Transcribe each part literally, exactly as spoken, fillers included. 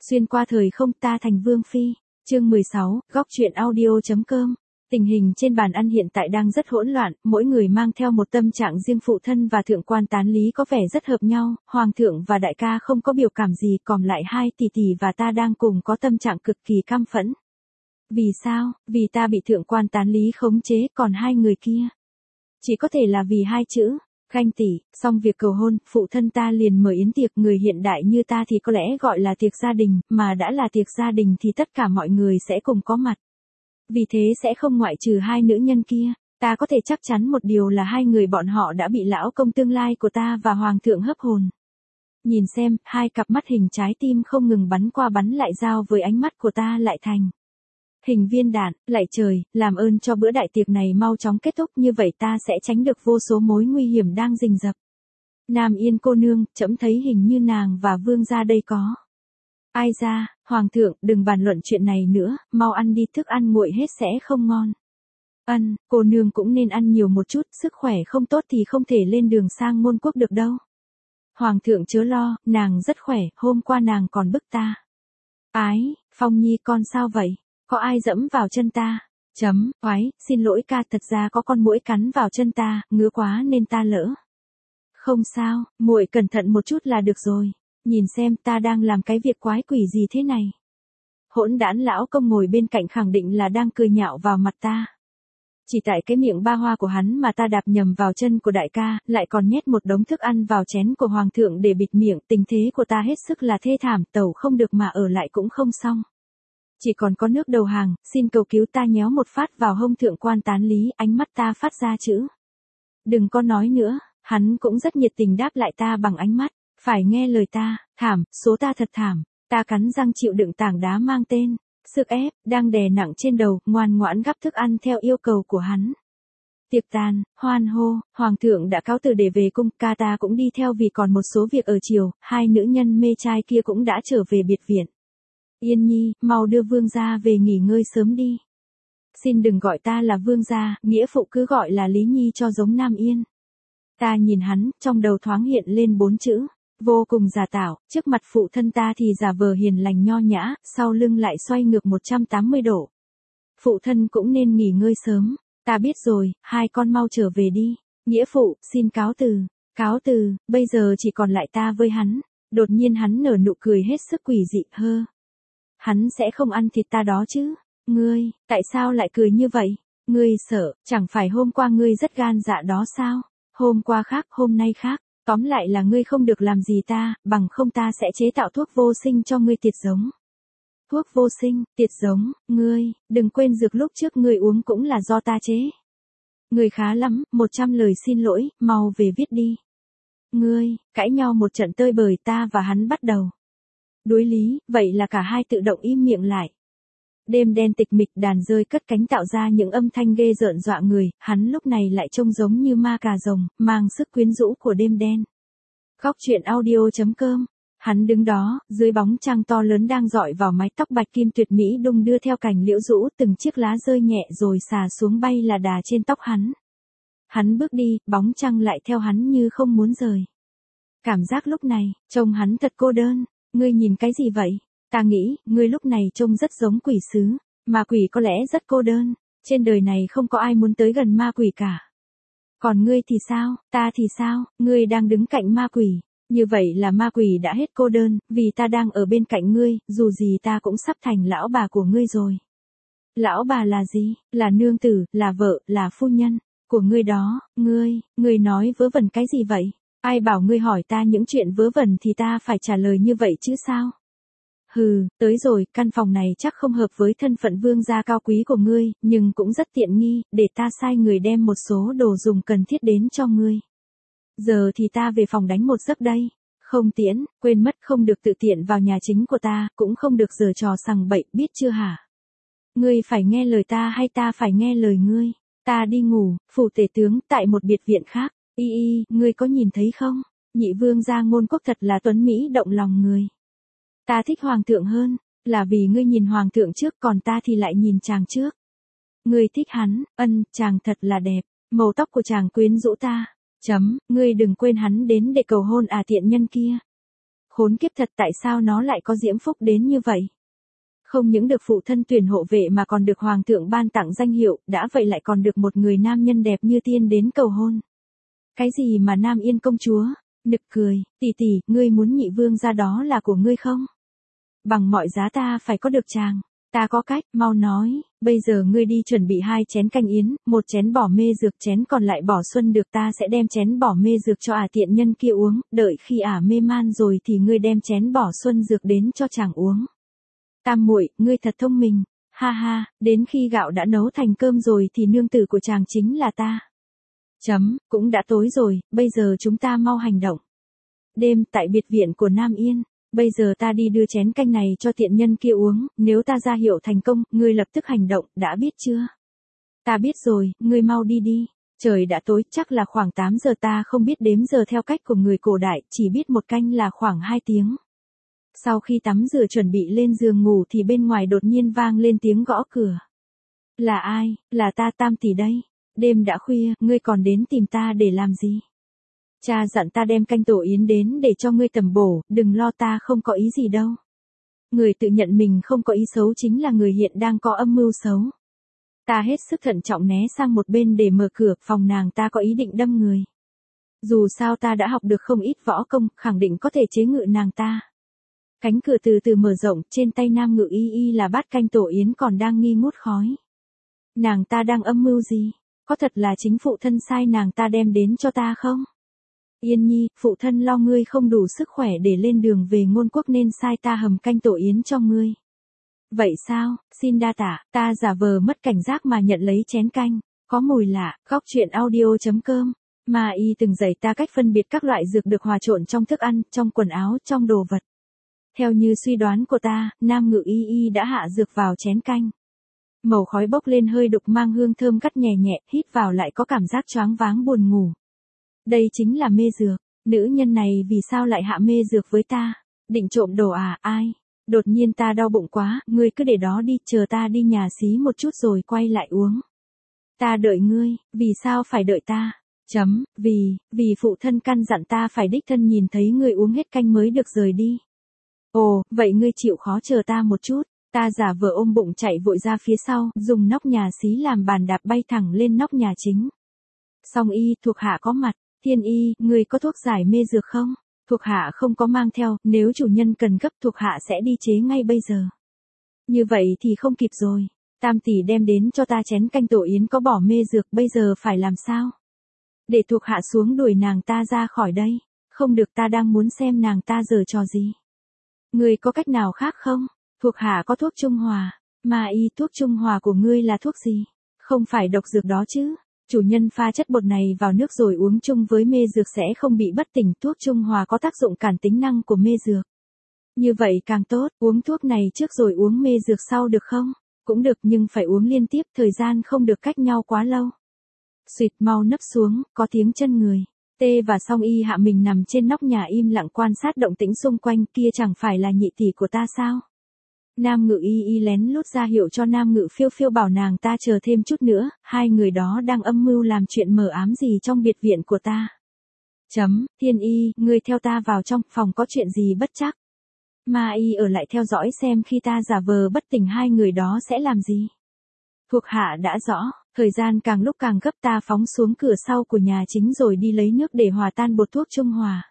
Xuyên qua thời không, ta thành vương phi. Chương mười sáu, góc truyện audio.com. Tình hình trên bàn ăn hiện tại đang rất hỗn loạn, mỗi người mang theo một tâm trạng riêng. Phụ thân và thượng quan tán lý có vẻ rất hợp nhau, hoàng thượng và đại ca không có biểu cảm gì, còn lại hai tỷ tỷ và ta đang cùng có tâm trạng cực kỳ căm phẫn. Vì sao? Vì ta bị thượng quan tán lý khống chế, còn hai người kia chỉ có thể là vì hai chữ ganh tị. Xong việc cầu hôn, phụ thân ta liền mở yến tiệc. Người hiện đại như ta thì có lẽ gọi là tiệc gia đình, mà đã là tiệc gia đình thì tất cả mọi người sẽ cùng có mặt. Vì thế sẽ không ngoại trừ hai nữ nhân kia. Ta có thể chắc chắn một điều là hai người bọn họ đã bị lão công tương lai của ta và hoàng thượng hấp hồn. Nhìn xem, hai cặp mắt hình trái tim không ngừng bắn qua bắn lại, giao với ánh mắt của ta lại thành hình viên đạn. Lạy trời, làm ơn cho bữa đại tiệc này mau chóng kết thúc, như vậy ta sẽ tránh được vô số mối nguy hiểm đang rình rập. Nam Yên cô nương, trẫm thấy hình như nàng và vương gia đây có ai ra. Hoàng thượng, đừng bàn luận chuyện này nữa, mau ăn đi, thức ăn nguội hết sẽ không ngon. Ân, cô nương cũng nên ăn nhiều một chút, sức khỏe không tốt thì không thể lên đường sang môn quốc được đâu. Hoàng thượng chớ lo, nàng rất khỏe, hôm qua nàng còn bức ta. Ái, Phong Nhi con sao vậy? Có ai dẫm vào chân ta? Chấm, oái, xin lỗi ca, thật ra có con muỗi cắn vào chân ta, ngứa quá nên ta lỡ. Không sao, muội cẩn thận một chút là được rồi. Nhìn xem ta đang làm cái việc quái quỷ gì thế này. Hỗn đản lão công ngồi bên cạnh khẳng định là đang cười nhạo vào mặt ta. Chỉ tại cái miệng ba hoa của hắn mà ta đạp nhầm vào chân của đại ca, lại còn nhét một đống thức ăn vào chén của hoàng thượng để bịt miệng. Tình thế của ta hết sức là thê thảm, tẩu không được mà ở lại cũng không xong. Chỉ còn có nước đầu hàng, xin cầu cứu. Ta nhéo một phát vào hông thượng quan tán lý, ánh mắt ta phát ra chữ đừng có nói nữa. Hắn cũng rất nhiệt tình đáp lại ta bằng ánh mắt. Phải nghe lời ta, thảm, số ta thật thảm. Ta cắn răng chịu đựng tảng đá mang tên sức ép đang đè nặng trên đầu, ngoan ngoãn gắp thức ăn theo yêu cầu của hắn. Tiệc tàn, hoan hô, hoàng thượng đã cáo từ để về cung, ca ta cũng đi theo vì còn một số việc ở triều. Hai nữ nhân mê trai kia cũng đã trở về biệt viện. Yên Nhi, mau đưa vương gia về nghỉ ngơi sớm đi. Xin đừng gọi ta là vương gia, nghĩa phụ cứ gọi là Lý Nhi cho giống Nam Yên. Ta nhìn hắn, trong đầu thoáng hiện lên bốn chữ vô cùng giả tạo. Trước mặt phụ thân ta thì giả vờ hiền lành nho nhã, sau lưng lại xoay ngược một trăm tám mươi độ. Phụ thân cũng nên nghỉ ngơi sớm. Ta biết rồi, hai con mau trở về đi. Nghĩa phụ, xin cáo từ. Cáo từ, bây giờ chỉ còn lại ta với hắn. Đột nhiên hắn nở nụ cười hết sức quỷ dị. Hơ, hắn sẽ không ăn thịt ta đó chứ? Ngươi, tại sao lại cười như vậy? Ngươi sợ, chẳng phải hôm qua ngươi rất gan dạ đó sao? Hôm qua khác, hôm nay khác. Tóm lại là ngươi không được làm gì ta, bằng không ta sẽ chế tạo thuốc vô sinh cho ngươi tiệt giống. Thuốc vô sinh, tiệt giống, ngươi, đừng quên dược lúc trước ngươi uống cũng là do ta chế. Ngươi khá lắm, một trăm lời xin lỗi, mau về viết đi. Ngươi, cãi nhau một trận tơi bời, ta và hắn bắt đầu đối lý, vậy là cả hai tự động im miệng lại. Đêm đen tịch mịch, đàn rơi cất cánh tạo ra những âm thanh ghê rợn dọa người. Hắn lúc này lại trông giống như ma cà rồng, mang sức quyến rũ của đêm đen. Góc truyện audio.com. Hắn đứng đó, dưới bóng trăng to lớn đang rọi vào mái tóc bạch kim tuyệt mỹ đung đưa theo cành liễu rũ, từng chiếc lá rơi nhẹ rồi xà xuống bay là đà trên tóc hắn. Hắn bước đi, bóng trăng lại theo hắn như không muốn rời. Cảm giác lúc này, trông hắn thật cô đơn. Ngươi nhìn cái gì vậy? Ta nghĩ, ngươi lúc này trông rất giống quỷ sứ, mà quỷ có lẽ rất cô đơn. Trên đời này không có ai muốn tới gần ma quỷ cả. Còn ngươi thì sao, ta thì sao, ngươi đang đứng cạnh ma quỷ. Như vậy là ma quỷ đã hết cô đơn, vì ta đang ở bên cạnh ngươi, dù gì ta cũng sắp thành lão bà của ngươi rồi. Lão bà là gì? Là nương tử, là vợ, là phu nhân của ngươi đó. Ngươi, ngươi nói vớ vẩn cái gì vậy? Ai bảo ngươi hỏi ta những chuyện vớ vẩn thì ta phải trả lời như vậy chứ sao? Hừ, tới rồi, căn phòng này chắc không hợp với thân phận vương gia cao quý của ngươi, nhưng cũng rất tiện nghi, để ta sai người đem một số đồ dùng cần thiết đến cho ngươi. Giờ thì ta về phòng đánh một giấc đây. Không tiễn, quên mất không được tự tiện vào nhà chính của ta, cũng không được giở trò sằng bậy, biết chưa hả? Ngươi phải nghe lời ta hay ta phải nghe lời ngươi? Ta đi ngủ, phủ tể tướng, tại một biệt viện khác. Y y, ngươi có nhìn thấy không? Nhị vương gia Ngôn Quốc thật là tuấn mỹ động lòng người. Ta thích hoàng thượng hơn, là vì ngươi nhìn hoàng thượng trước, còn ta thì lại nhìn chàng trước. Ngươi thích hắn, ân, chàng thật là đẹp, màu tóc của chàng quyến rũ ta. Chấm, ngươi đừng quên hắn đến để cầu hôn à tiện nhân kia. Khốn kiếp thật, tại sao nó lại có diễm phúc đến như vậy? Không những được phụ thân tuyển hộ vệ mà còn được hoàng thượng ban tặng danh hiệu, đã vậy lại còn được một người nam nhân đẹp như tiên đến cầu hôn. Cái gì mà Nam Yên công chúa? Nực cười, tỷ tỷ, ngươi muốn nhị vương ra đó là của ngươi không? Bằng mọi giá ta phải có được chàng. Ta có cách, mau nói, bây giờ ngươi đi chuẩn bị hai chén canh yến, một chén bỏ mê dược, chén còn lại bỏ xuân được, ta sẽ đem chén bỏ mê dược cho ả tiện nhân kia uống, đợi khi ả mê man rồi thì ngươi đem chén bỏ xuân dược đến cho chàng uống. Tam muội, ngươi thật thông minh, ha ha, đến khi gạo đã nấu thành cơm rồi thì nương tử của chàng chính là ta. Chấm, cũng đã tối rồi, bây giờ chúng ta mau hành động. Đêm tại biệt viện của Nam Yên. Bây giờ ta đi đưa chén canh này cho tiện nhân kia uống, nếu ta ra hiệu thành công, ngươi lập tức hành động, đã biết chưa? Ta biết rồi, ngươi mau đi đi. Trời đã tối, chắc là khoảng tám giờ, ta không biết đếm giờ theo cách của người cổ đại, chỉ biết một canh là khoảng hai tiếng. Sau khi tắm rửa chuẩn bị lên giường ngủ thì bên ngoài đột nhiên vang lên tiếng gõ cửa. Là ai? Là ta, Tam tỷ đây. Đêm đã khuya, ngươi còn đến tìm ta để làm gì? Cha dặn ta đem canh tổ yến đến để cho ngươi tầm bổ, đừng lo, ta không có ý gì đâu. Người tự nhận mình không có ý xấu chính là người hiện đang có âm mưu xấu. Ta hết sức thận trọng né sang một bên để mở cửa, phòng nàng ta có ý định đâm người. Dù sao ta đã học được không ít võ công, khẳng định có thể chế ngự nàng ta. Cánh cửa từ từ mở rộng, trên tay Nam Ngự Y Y là bát canh tổ yến còn đang nghi ngút khói. Nàng ta đang âm mưu gì? Có thật là chính phụ thân sai nàng ta đem đến cho ta không? Yên nhi, phụ thân lo ngươi không đủ sức khỏe để lên đường về Ngôn Quốc nên sai ta hầm canh tổ yến cho ngươi. Vậy sao, xin đa tạ, ta giả vờ mất cảnh giác mà nhận lấy chén canh, có mùi lạ, góc truyện audio chấm com. Ma y từng dạy ta cách phân biệt các loại dược được hòa trộn trong thức ăn, trong quần áo, trong đồ vật. Theo như suy đoán của ta, Nam Ngự Y Y đã hạ dược vào chén canh. Màu khói bốc lên hơi đục mang hương thơm gắt nhẹ nhẹ, hít vào lại có cảm giác choáng váng buồn ngủ. Đây chính là mê dược, nữ nhân này vì sao lại hạ mê dược với ta? Định trộm đồ à, ai? Đột nhiên ta đau bụng quá, ngươi cứ để đó đi, chờ ta đi nhà xí một chút rồi quay lại uống. Ta đợi ngươi, vì sao phải đợi ta? Chấm, vì, vì phụ thân căn dặn ta phải đích thân nhìn thấy ngươi uống hết canh mới được rời đi. Ồ, vậy ngươi chịu khó chờ ta một chút. Ta giả vờ ôm bụng chạy vội ra phía sau, dùng nóc nhà xí làm bàn đạp bay thẳng lên nóc nhà chính. Song y, thuộc hạ có mặt. Thiên y, người có thuốc giải mê dược không? Thuộc hạ không có mang theo, nếu chủ nhân cần gấp thuộc hạ sẽ đi chế ngay bây giờ. Như vậy thì không kịp rồi. Tam tỷ đem đến cho ta chén canh tổ yến có bỏ mê dược, bây giờ phải làm sao? Để thuộc hạ xuống đuổi nàng ta ra khỏi đây. Không được, ta đang muốn xem nàng ta giở trò gì. Người có cách nào khác không? Thuộc hạ có thuốc trung hòa. Ma y, thuốc trung hòa của ngươi là thuốc gì? Không phải độc dược đó chứ? Chủ nhân pha chất bột này vào nước rồi uống chung với mê dược sẽ không bị bất tỉnh, thuốc trung hòa có tác dụng cản tính năng của mê dược. Như vậy càng tốt, uống thuốc này trước rồi uống mê dược sau được không? Cũng được nhưng phải uống liên tiếp, thời gian không được cách nhau quá lâu. Xuyệt, mau nấp xuống, có tiếng chân người. Tê và Song y hạ mình nằm trên nóc nhà im lặng quan sát động tĩnh xung quanh, kia chẳng phải là nhị tỷ của ta sao? Nam Ngự Y Y lén lút ra hiệu cho Nam Ngự Phiêu Phiêu bảo nàng ta chờ thêm chút nữa, hai người đó đang âm mưu làm chuyện mờ ám gì trong biệt viện của ta. Chấm, Thiên Y, ngươi theo ta vào trong phòng có chuyện gì bất chắc. Ma Y ở lại theo dõi xem khi ta giả vờ bất tỉnh hai người đó sẽ làm gì. Thuộc hạ đã rõ, thời gian càng lúc càng gấp, ta phóng xuống cửa sau của nhà chính rồi đi lấy nước để hòa tan bột thuốc trung hòa.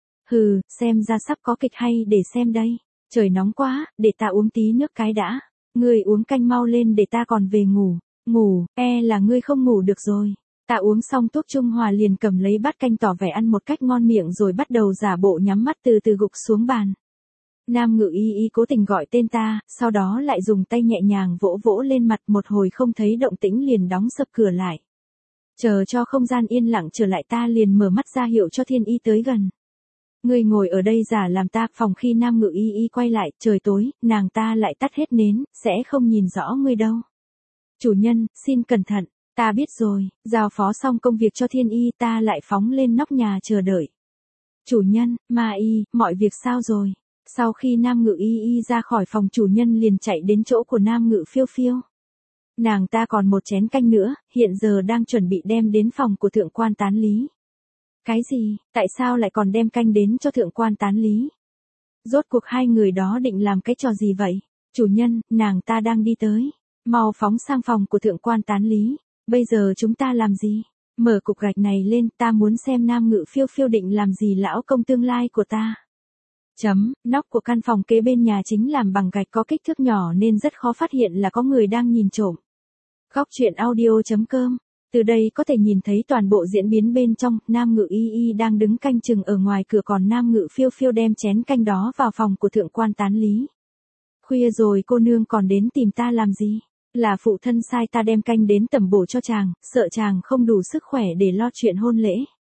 Hừ, xem ra sắp có kịch hay để xem đây. Trời nóng quá, để ta uống tí nước cái đã. Ngươi uống canh mau lên để ta còn về ngủ. Ngủ, e là ngươi không ngủ được rồi. Ta uống xong thuốc trung hòa liền cầm lấy bát canh tỏ vẻ ăn một cách ngon miệng rồi bắt đầu giả bộ nhắm mắt từ từ gục xuống bàn. Nam Ngự Y Y cố tình gọi tên ta, sau đó lại dùng tay nhẹ nhàng vỗ vỗ lên mặt, một hồi không thấy động tĩnh liền đóng sập cửa lại. Chờ cho không gian yên lặng trở lại ta liền mở mắt ra hiệu cho Thiên Y tới gần. Ngươi ngồi ở đây giả làm ta, phòng khi Nam Ngự Y Y quay lại, trời tối, nàng ta lại tắt hết nến, sẽ không nhìn rõ ngươi đâu. Chủ nhân, xin cẩn thận, ta biết rồi, giao phó xong công việc cho Thiên Y ta lại phóng lên nóc nhà chờ đợi. Chủ nhân, Ma Y, mọi việc sao rồi? Sau khi Nam Ngự Y Y ra khỏi phòng chủ nhân liền chạy đến chỗ của Nam Ngự Phiêu Phiêu. Nàng ta còn một chén canh nữa, hiện giờ đang chuẩn bị đem đến phòng của thượng quan tán lý. Cái gì, tại sao lại còn đem canh đến cho thượng quan tán lý? Rốt cuộc hai người đó định làm cái trò gì vậy? Chủ nhân, nàng ta đang đi tới. Mau phóng sang phòng của thượng quan tán lý. Bây giờ chúng ta làm gì? Mở cục gạch này lên, ta muốn xem Nam Ngự Phiêu Phiêu định làm gì lão công tương lai của ta. Chấm, nóc của căn phòng kế bên nhà chính làm bằng gạch có kích thước nhỏ nên rất khó phát hiện là có người đang nhìn trộm. Góc truyện audio.com. Từ đây có thể nhìn thấy toàn bộ diễn biến bên trong, Nam Ngự Y Y đang đứng canh chừng ở ngoài cửa còn Nam Ngự Phiêu Phiêu đem chén canh đó vào phòng của thượng quan tán lý. Khuya rồi cô nương còn đến tìm ta làm gì? Là phụ thân sai ta đem canh đến tẩm bổ cho chàng, sợ chàng không đủ sức khỏe để lo chuyện hôn lễ.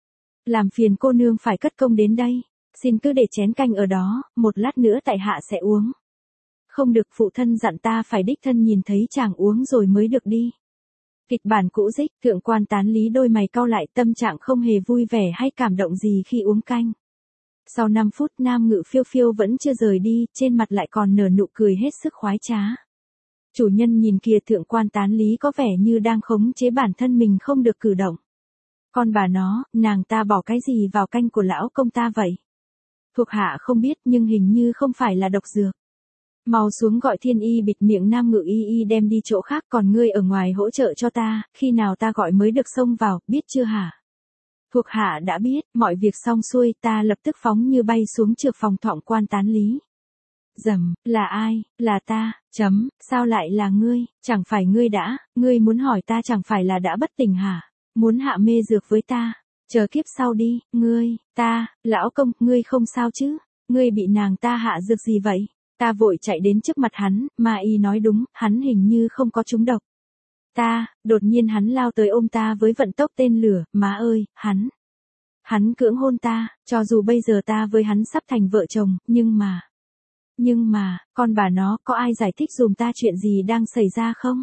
Làm phiền cô nương phải cất công đến đây. Xin cứ để chén canh ở đó, một lát nữa tại hạ sẽ uống. Không được, phụ thân dặn ta phải đích thân nhìn thấy chàng uống rồi mới được đi. Kịch bản cũ dích, thượng quan tán lý đôi mày cau lại, tâm trạng không hề vui vẻ hay cảm động gì khi uống canh. Sau năm phút Nam Ngự Phiêu Phiêu vẫn chưa rời đi, trên mặt lại còn nở nụ cười hết sức khoái trá. Chủ nhân nhìn kìa, thượng quan tán lý có vẻ như đang khống chế bản thân mình không được cử động. Con bà nó, nàng ta bỏ cái gì vào canh của lão công ta vậy? Thuộc hạ không biết nhưng hình như không phải là độc dược. Mau xuống gọi Thiên Y bịt miệng Nam Ngự Y Y đem đi chỗ khác, còn ngươi ở ngoài hỗ trợ cho ta, khi nào ta gọi mới được xông vào, biết chưa hả? Thuộc hạ đã biết, mọi việc xong xuôi, ta lập tức phóng như bay xuống trược phòng thọng quan tán lý. Dầm, là ai? Là ta, chấm, sao lại là ngươi? Chẳng phải ngươi đã, ngươi muốn hỏi ta chẳng phải là đã bất tỉnh hả? Muốn hạ mê dược với ta? Chờ kiếp sau đi, ngươi, ta, lão công, ngươi không sao chứ? Ngươi bị nàng ta hạ dược gì vậy? Ta vội chạy đến trước mặt hắn, mà y nói đúng, hắn hình như không có trúng độc. Ta, đột nhiên hắn lao tới ôm ta với vận tốc tên lửa, má ơi, hắn. Hắn cưỡng hôn ta, cho dù bây giờ ta với hắn sắp thành vợ chồng, nhưng mà. Nhưng mà, con bà nó, có ai giải thích dùm ta chuyện gì đang xảy ra không?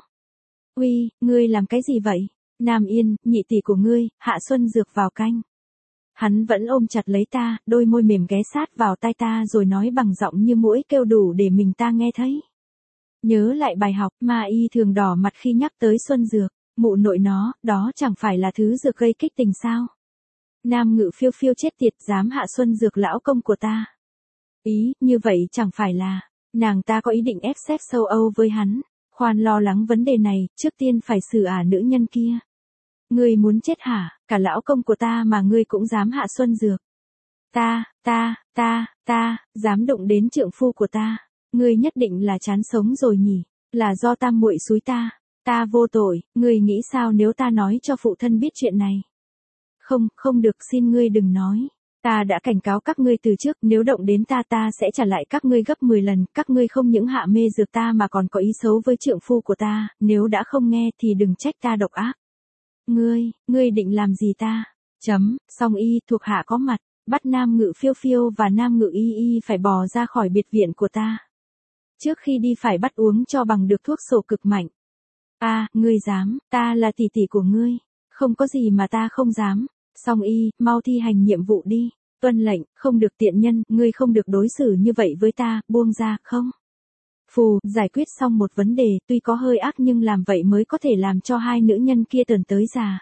Uy, ngươi làm cái gì vậy? Nam Yên, nhị tỷ của ngươi, hạ xuân dược vào canh. Hắn vẫn ôm chặt lấy ta, đôi môi mềm ghé sát vào tai ta rồi nói bằng giọng như muỗi kêu đủ để mình ta nghe thấy. Nhớ lại bài học, mà y thường đỏ mặt khi nhắc tới xuân dược, mụ nội nó, đó chẳng phải là thứ dược gây kích tình sao? Nam Ngự Phiêu Phiêu chết tiệt, dám hạ xuân dược lão công của ta. Ý, như vậy chẳng phải là, nàng ta có ý định ép sex sâu Âu với hắn. Khoan lo lắng vấn đề này, trước tiên phải xử ả nữ nhân kia. Ngươi muốn chết hả? Cả lão công của ta mà ngươi cũng dám hạ xuân dược. Ta, ta, ta, ta, dám đụng đến trượng phu của ta. Ngươi nhất định là chán sống rồi nhỉ? Là do tam muội xúi ta. Ta vô tội, ngươi nghĩ sao nếu ta nói cho phụ thân biết chuyện này? Không, không được, xin ngươi đừng nói. Ta đã cảnh cáo các ngươi từ trước, nếu động đến ta ta sẽ trả lại các ngươi gấp mười lần, các ngươi không những hạ mê dược ta mà còn có ý xấu với trượng phu của ta, nếu đã không nghe thì đừng trách ta độc ác. Ngươi, ngươi định làm gì ta? Chấm, song y, thuộc hạ có mặt, bắt Nam Ngự Phiêu Phiêu và Nam Ngự Y Y phải bò ra khỏi biệt viện của ta. Trước khi đi phải bắt uống cho bằng được thuốc sổ cực mạnh. À, ngươi dám, ta là tỷ tỷ của ngươi, không có gì mà ta không dám. Song y, mau thi hành nhiệm vụ đi. Tuân lệnh, không được tiện nhân, ngươi không được đối xử như vậy với ta, buông ra, không? Phù, giải quyết xong một vấn đề, tuy có hơi ác nhưng làm vậy mới có thể làm cho hai nữ nhân kia tờn tới già.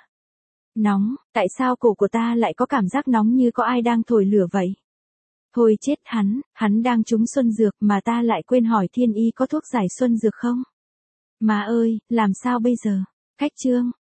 Nóng, tại sao cổ của ta lại có cảm giác nóng như có ai đang thổi lửa vậy? Thôi chết hắn, hắn đang trúng xuân dược mà ta lại quên hỏi Thiên Y có thuốc giải xuân dược không? Má ơi, làm sao bây giờ? Khách trương,